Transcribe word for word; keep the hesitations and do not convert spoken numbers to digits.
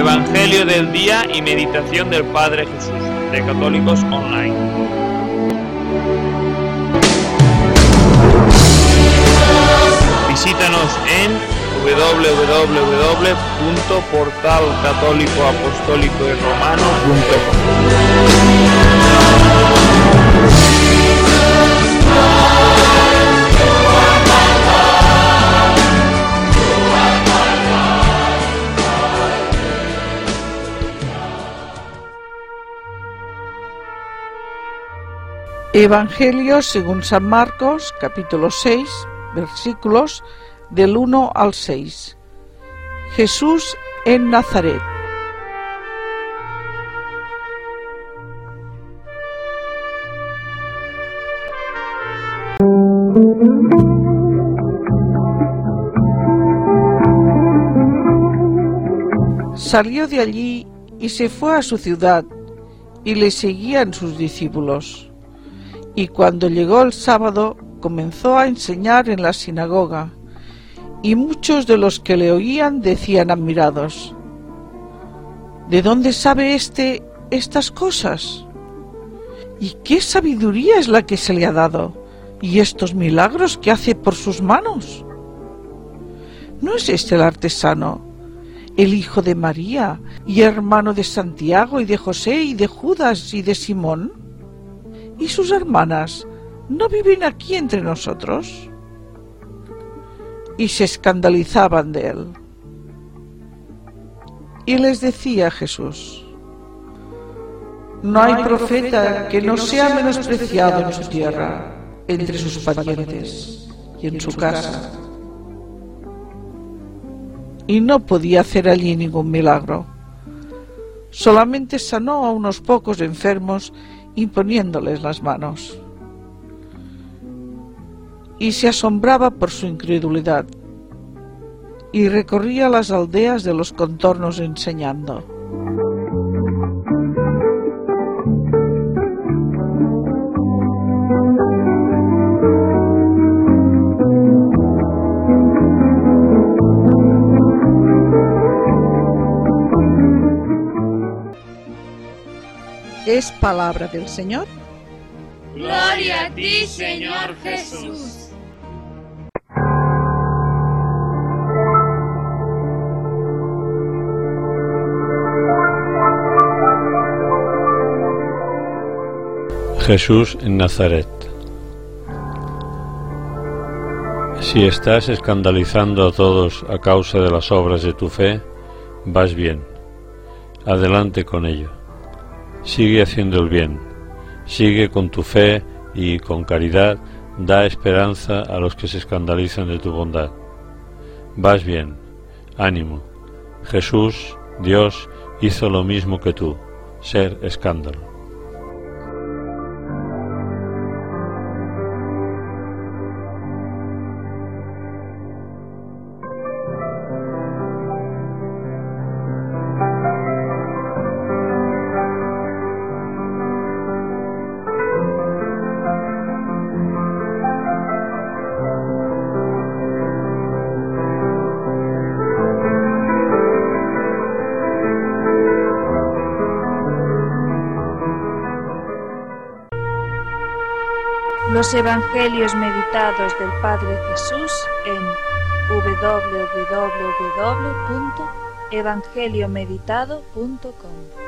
Evangelio del día y meditación del Padre Jesús, de Católicos Online. Visítanos en doble u doble u doble u punto portal católico apostólico y romano punto com. Evangelio según San Marcos, capítulo seis, versículos del uno al seis. Jesús en Nazaret. Salió de allí y se fue a su ciudad, y le seguían sus discípulos. Y cuando llegó el sábado, comenzó a enseñar en la sinagoga, y muchos de los que le oían decían admirados: ¿de dónde sabe éste estas cosas? ¿Y qué sabiduría es la que se le ha dado? ¿Y estos milagros que hace por sus manos? ¿No es este el artesano, el hijo de María, y hermano de Santiago, y de José, y de Judas, y de Simón? ¿Y sus hermanas no viven aquí entre nosotros? Y se escandalizaban de él. Y les decía Jesús: no hay profeta que no sea menospreciado en su tierra, entre sus parientes y en su casa. Y no podía hacer allí ningún milagro. Solamente sanó a unos pocos enfermos imponiéndoles las manos. Y se asombraba por su incredulidad, y recorría las aldeas de los contornos enseñando. Es palabra del Señor. Gloria a ti, Señor Jesús. Jesús en Nazaret. Si estás escandalizando a todos a causa de las obras de tu fe, vas bien. Adelante con ello. Sigue haciendo el bien, sigue con tu fe y con caridad da esperanza a los que se escandalizan de tu bondad. Vas bien, ánimo. Jesús, Dios, hizo lo mismo que tú, ser escándalo. Los Evangelios meditados del Padre Jesús en doble u doble u doble u punto evangelio meditado punto com.